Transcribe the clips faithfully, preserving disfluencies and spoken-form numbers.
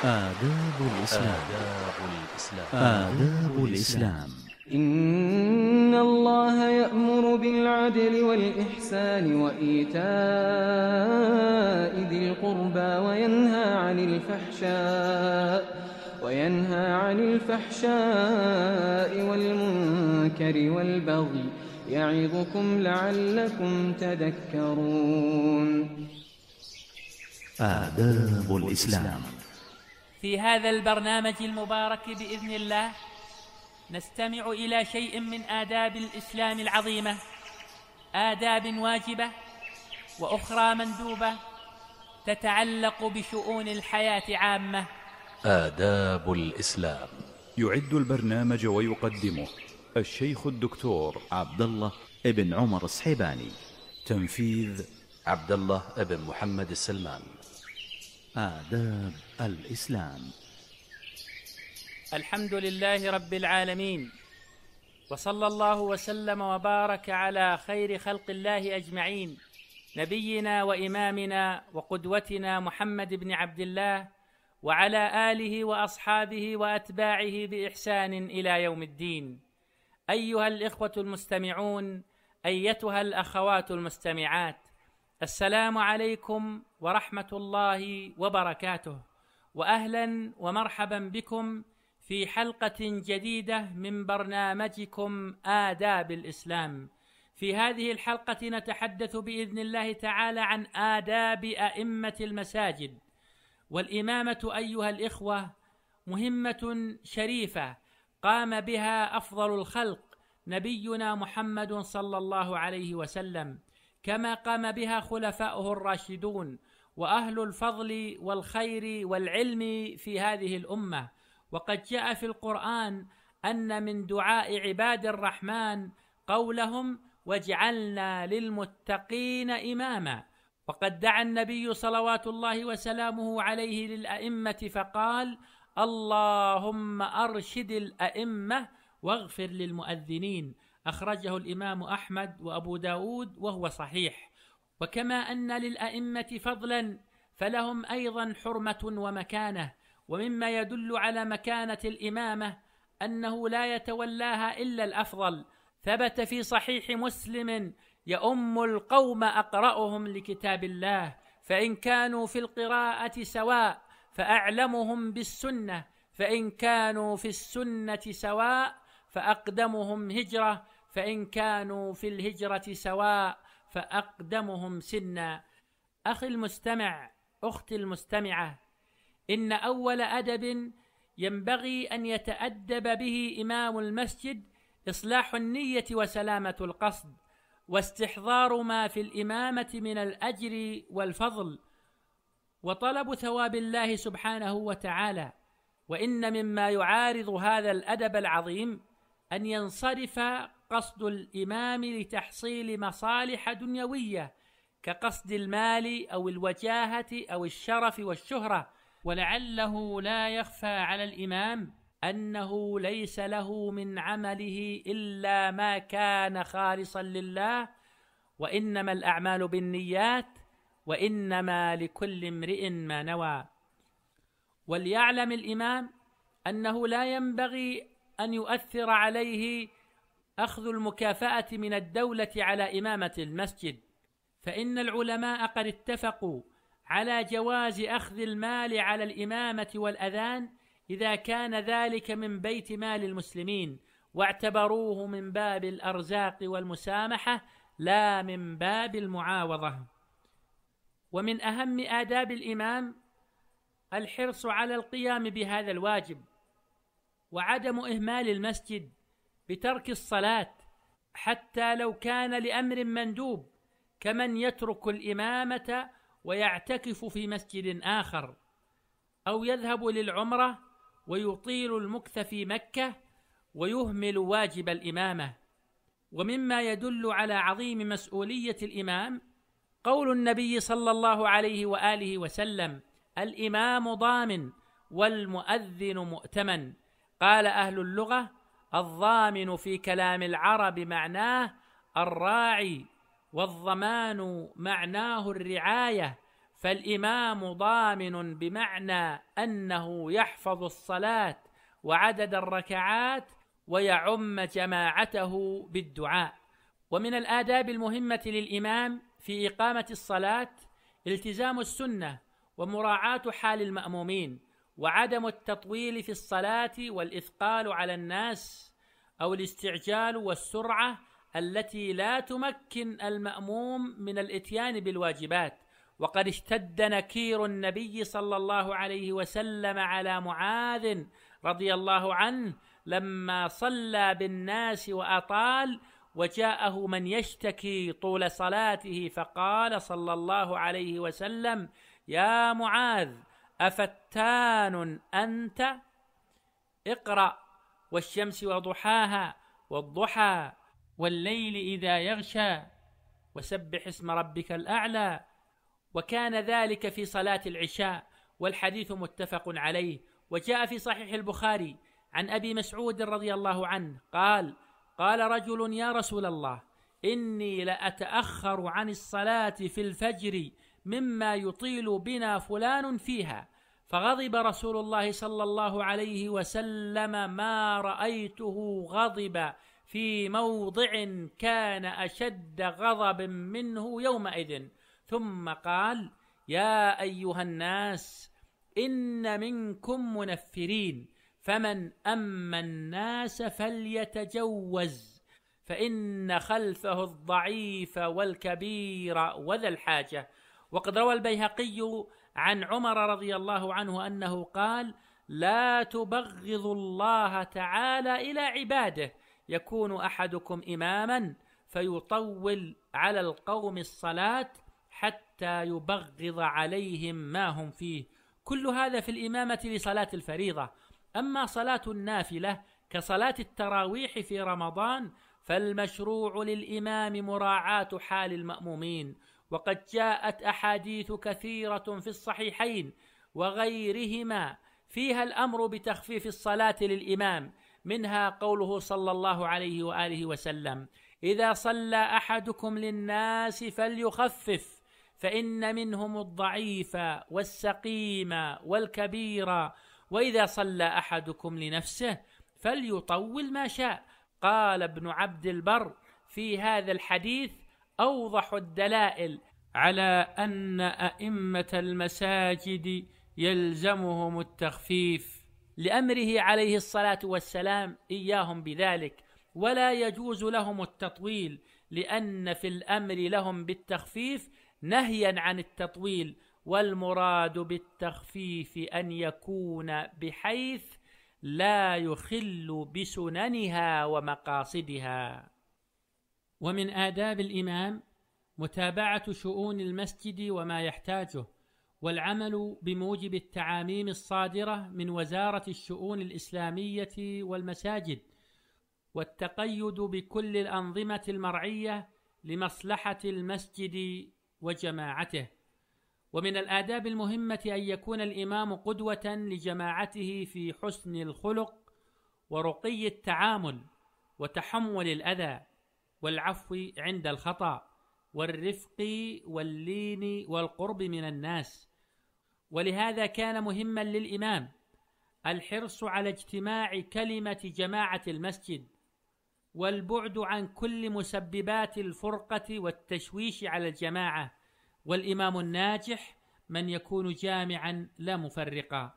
آداب الإسلام. آداب الإسلام. آداب الإسلام. إن الله يأمر بالعدل والإحسان وإيتاء ذي القربى وينهى عن الفحشاء وينهى عن الفحشاء والمنكر والبغي يعظكم لعلكم تذكرون. آداب الإسلام. في هذا البرنامج المبارك بإذن الله نستمع إلى شيء من آداب الإسلام العظيمة، آداب واجبة وأخرى مندوبة تتعلق بشؤون الحياة عامة. آداب الإسلام. يعد البرنامج ويقدمه الشيخ الدكتور عبد الله ابن عمر الصحيباني. تنفيذ عبد الله ابن محمد السلمان. آداب الإسلام. الحمد لله رب العالمين، وصلى الله وسلم وبارك على خير خلق الله أجمعين، نبينا وإمامنا وقدوتنا محمد بن عبد الله، وعلى آله وأصحابه وأتباعه بإحسان إلى يوم الدين. أيها الإخوة المستمعون، أيتها الأخوات المستمعات، السلام عليكم ورحمة الله وبركاته، وأهلا ومرحبا بكم في حلقة جديدة من برنامجكم آداب الإسلام. في هذه الحلقة نتحدث بإذن الله تعالى عن آداب أئمة المساجد. والإمامة أيها الإخوة مهمة شريفة قام بها أفضل الخلق نبينا محمد صلى الله عليه وسلم، كما قام بها خلفاؤه الراشدون وأهل الفضل والخير والعلم في هذه الأمة. وقد جاء في القرآن أن من دعاء عباد الرحمن قولهم واجعلنا للمتقين إماما. وقد دعا النبي صلوات الله وسلامه عليه للأئمة فقال اللهم أرشد الأئمة واغفر للمؤذنين. أخرجه الإمام أحمد وأبو داود وهو صحيح. وكما أن للأئمة فضلا فلهم أيضا حرمة ومكانة، ومما يدل على مكانة الإمامة أنه لا يتولاها إلا الأفضل. ثبت في صحيح مسلم يؤم القوم أقرأهم لكتاب الله، فإن كانوا في القراءة سواء فأعلمهم بالسنة، فإن كانوا في السنة سواء فأقدمهم هجرة، فإن كانوا في الهجرة سواء فأقدمهم سنا. أخي المستمع، أختي المستمعة، إن أول أدب ينبغي أن يتأدب به إمام المسجد إصلاح النية وسلامة القصد، واستحضار ما في الإمامة من الأجر والفضل، وطلب ثواب الله سبحانه وتعالى. وإن مما يعارض هذا الأدب العظيم أن ينصرف قصد الإمام لتحصيل مصالح دنيوية كقصد المال أو الوجاهة أو الشرف والشهرة. ولعله لا يخفى على الإمام أنه ليس له من عمله إلا ما كان خالصا لله، وإنما الأعمال بالنيات وإنما لكل امرئ ما نوى. وليعلم الإمام أنه لا ينبغي أن يؤثر عليه أخذ المكافأة من الدولة على إمامة المسجد، فإن العلماء قد اتفقوا على جواز أخذ المال على الإمامة والأذان إذا كان ذلك من بيت مال المسلمين، واعتبروه من باب الأرزاق والمسامحة لا من باب المعاوضة. ومن أهم آداب الإمام الحرص على القيام بهذا الواجب، وعدم إهمال المسجد بترك الصلاة حتى لو كان لأمر مندوب، كمن يترك الإمامة ويعتكف في مسجد آخر، أو يذهب للعمرة ويطيل المكث في مكة ويهمل واجب الإمامة. ومما يدل على عظيم مسؤولية الإمام قول النبي صلى الله عليه وآله وسلم الإمام ضامن والمؤذن مؤتمن. قال أهل اللغة الضامن في كلام العرب معناه الراعي، والضمان معناه الرعاية، فالإمام ضامن بمعنى أنه يحفظ الصلاة وعدد الركعات ويعم جماعته بالدعاء. ومن الآداب المهمة للإمام في إقامة الصلاة التزام السنة ومراعاة حال المأمومين، وعدم التطويل في الصلاة والإثقال على الناس أو الاستعجال والسرعة التي لا تمكن المأموم من الإتيان بالواجبات. وقد اشتد نكير النبي صلى الله عليه وسلم على معاذ رضي الله عنه لما صلى بالناس وأطال، وجاءه من يشتكي طول صلاته فقال صلى الله عليه وسلم: يا معاذ أفتان أنت؟ اقرأ والشمس وضحاها والضحى والليل إذا يغشى وسبح اسم ربك الأعلى. وكان ذلك في صلاة العشاء، والحديث متفق عليه. وجاء في صحيح البخاري عن أبي مسعود رضي الله عنه قال: قال رجل: يا رسول الله، إني لأتأخر عن الصلاة في الفجر مما يطيل بنا فلان فيها. فغضب رسول الله صلى الله عليه وسلم ما رأيته غضب في موضع كان أشد غضب منه يومئذ، ثم قال: يا أيها الناس، إن منكم منفرين، فمن أما الناس فليتجوز، فإن خلفه الضعيف والكبير وذا الحاجة. وقد روى البيهقي عن عمر رضي الله عنه أنه قال: لا تبغض الله تعالى إلى عباده، يكون أحدكم إماما فيطول على القوم الصلاة حتى يبغض عليهم ما هم فيه. كل هذا في الإمامة لصلاة الفريضة. أما صلاة النافلة كصلاة التراويح في رمضان فالمشروع للإمام مراعاة حال المأمومين، وقد جاءت أحاديث كثيرة في الصحيحين وغيرهما فيها الأمر بتخفيف الصلاة للإمام، منها قوله صلى الله عليه وآله وسلم: إذا صلى أحدكم للناس فليخفف، فإن منهم الضعيف والسقيم والكبير، وإذا صلى أحدكم لنفسه فليطول ما شاء. قال ابن عبد البر في هذا الحديث أوضح الدلائل على أن أئمة المساجد يلزمهم التخفيف لأمره عليه الصلاة والسلام إياهم بذلك، ولا يجوز لهم التطويل، لأن في الأمر لهم بالتخفيف نهيا عن التطويل، والمراد بالتخفيف أن يكون بحيث لا يخل بسننها ومقاصدها. ومن آداب الإمام متابعة شؤون المسجد وما يحتاجه، والعمل بموجب التعاميم الصادرة من وزارة الشؤون الإسلامية والمساجد، والتقيد بكل الأنظمة المرعية لمصلحة المسجد وجماعته. ومن الآداب المهمة أن يكون الإمام قدوة لجماعته في حسن الخلق ورقي التعامل وتحمل الأذى والعفو عند الخطأ والرفق واللين والقرب من الناس. ولهذا كان مهما للإمام الحرص على اجتماع كلمة جماعة المسجد والبعد عن كل مسببات الفرقة والتشويش على الجماعة. والإمام الناجح من يكون جامعا لا مفرقا.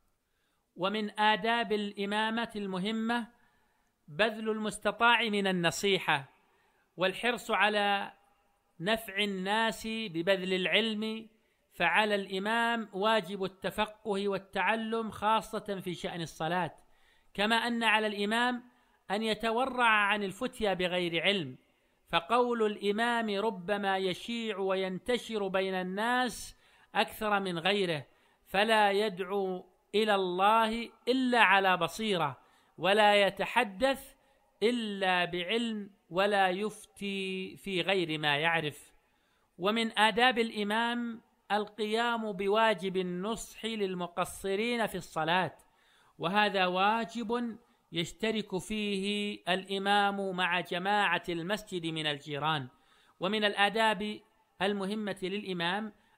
ومن آداب الإمامة المهمة بذل المستطاع من النصيحة والحرص على نفع الناس ببذل العلم، فعلى الإمام واجب التفقه والتعلم خاصة في شأن الصلاة، كما أن على الإمام أن يتورع عن الفتيا بغير علم، فقول الإمام ربما يشيع وينتشر بين الناس أكثر من غيره، فلا يدعو إلى الله إلا على بصيرة، ولا يتحدث إلا بعلم، ولا يفتي في غير ما يعرف. ومن آداب الإمام القيام بواجب النصح للمقصرين في الصلاة، وهذا واجب يشترك فيه الإمام مع جماعة المسجد من الجيران. ومن الآداب المهمة للإمام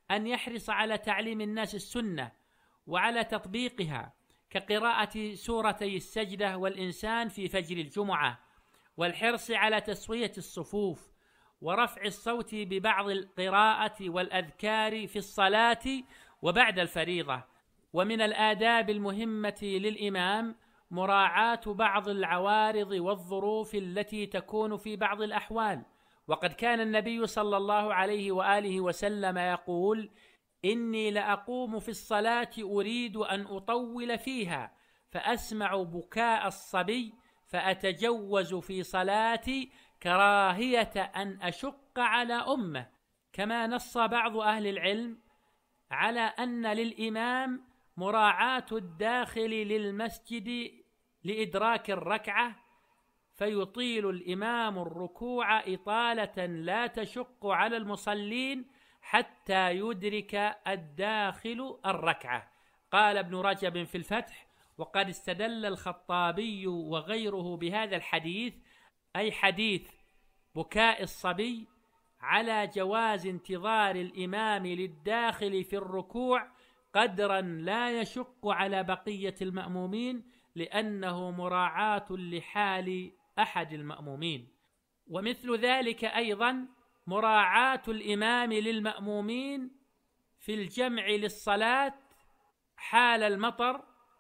أن يحرص على تعليم الناس السنة وعلى تطبيقها، كقراءة سورتي السجدة والإنسان في فجر الجمعة، والحرص على تسوية الصفوف، ورفع الصوت ببعض القراءة والأذكار في الصلاة وبعد الفريضة. ومن الآداب المهمة للإمام مراعاة بعض العوارض والظروف التي تكون في بعض الأحوال، وقد كان النبي صلى الله عليه وآله وسلم يقول: إني لأقوم في الصلاة أريد أن أطول فيها فأسمع بكاء الصبي فأتجوز في صلاتي كراهية أن أشق على أمه. كما نص بعض أهل العلم على أن للإمام مراعاة الداخل للمسجد لإدراك الركعة، فيطيل الإمام الركوع إطالة لا تشق على المصلين حتى يدرك الداخل الركعة. قال ابن رجب في الفتح: وقد استدل الخطابي وغيره بهذا الحديث، أي حديث بكاء الصبي، على جواز انتظار الإمام للداخل في الركوع قدرا لا يشق على بقية المأمومين، لأنه مراعاة لحال أحد المأمومين. ومثل ذلك أيضا مراعاة الإمام للمأمومين في الجمع للصلاة حال المطر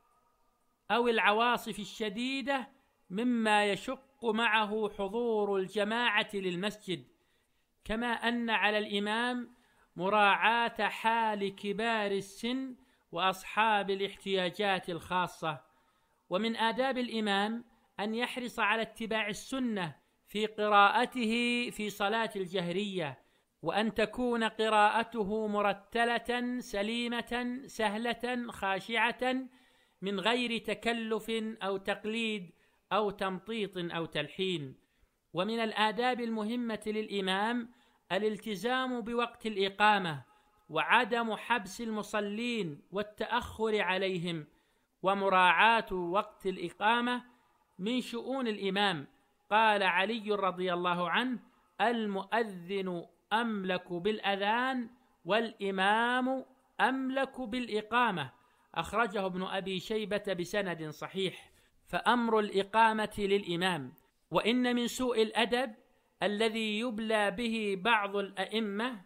أو العواصف الشديدة، مما يشق معه حضور الجماعة للمسجد. كما أن على الإمام مراعاة حال كبار السن وأصحاب الاحتياجات الخاصة. ومن آداب الإمام أن يحرص على اتباع السنة في قراءته في صلاة الجهرية، وأن تكون قراءته مرتلة سليمة سهلة خاشعة من غير تكلف أو تقليد أو تمطيط أو تلحين. ومن الآداب المهمة للإمام الالتزام بوقت الإقامة، وعدم حبس المصلين والتأخر عليهم. ومراعاة وقت الإقامة من شؤون الإمام. قال علي رضي الله عنه: المؤذن أملك بالأذان والإمام أملك بالإقامة. أخرجه ابن أبي شيبة بسند صحيح. فأمر الإقامة للإمام. وإن من سوء الأدب الذي يبلى به بعض الأئمة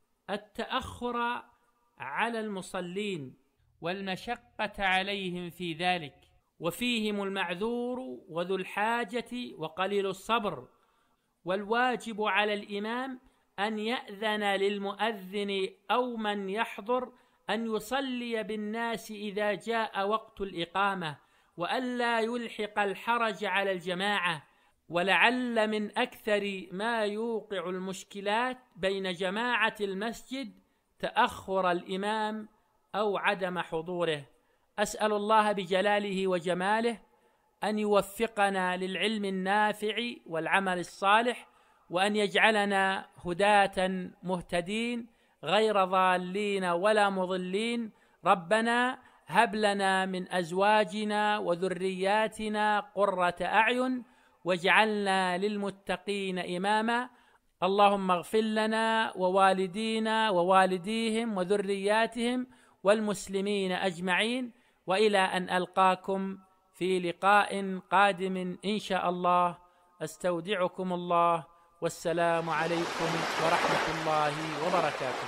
التأخر على المصلين والمشقة عليهم في ذلك، وفيهم المعذور وذو الحاجة وقليل الصبر. والواجب على الإمام أن يأذن للمؤذن أو من يحضر أن يصلي بالناس إذا جاء وقت الإقامة، وألا يلحق الحرج على الجماعة. ولعل من أكثر ما يوقع المشكلات بين جماعة المسجد تأخر الإمام أو عدم حضوره. أسأل الله بجلاله وجماله أن يوفقنا للعلم النافع والعمل الصالح، وأن يجعلنا هداة مهتدين غير ضالين ولا مضلين. ربنا هب لنا من أزواجنا وذرياتنا قرة أعين واجعلنا للمتقين إماما. اللهم اغفر لنا ووالدينا ووالديهم وذرياتهم والمسلمين أجمعين، وإلى أن ألقاكم في لقاء قادم إن شاء الله. أستودعكم الله، والسلام عليكم ورحمة الله وبركاته.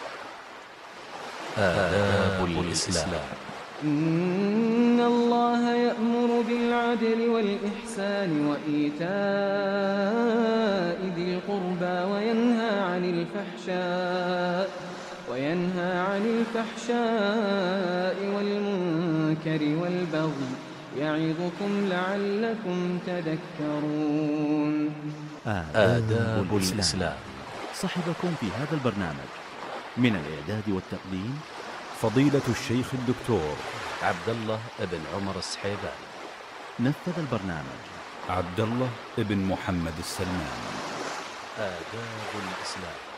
آداب الإسلام. إن الله يأمر بالعدل والإحسان وإيتاء ذي القربى وينهى عن الفحشاء وينهى عن الفحشاء والمنكر والبغي يعظكم لعلكم تذكرون. آداب الإسلام. صحبكم في هذا البرنامج من الإعداد والتقديم فضيلة الشيخ الدكتور عبد الله بن عمر السحيباني. نفذ البرنامج عبد الله بن محمد السلمان. آداب الإسلام.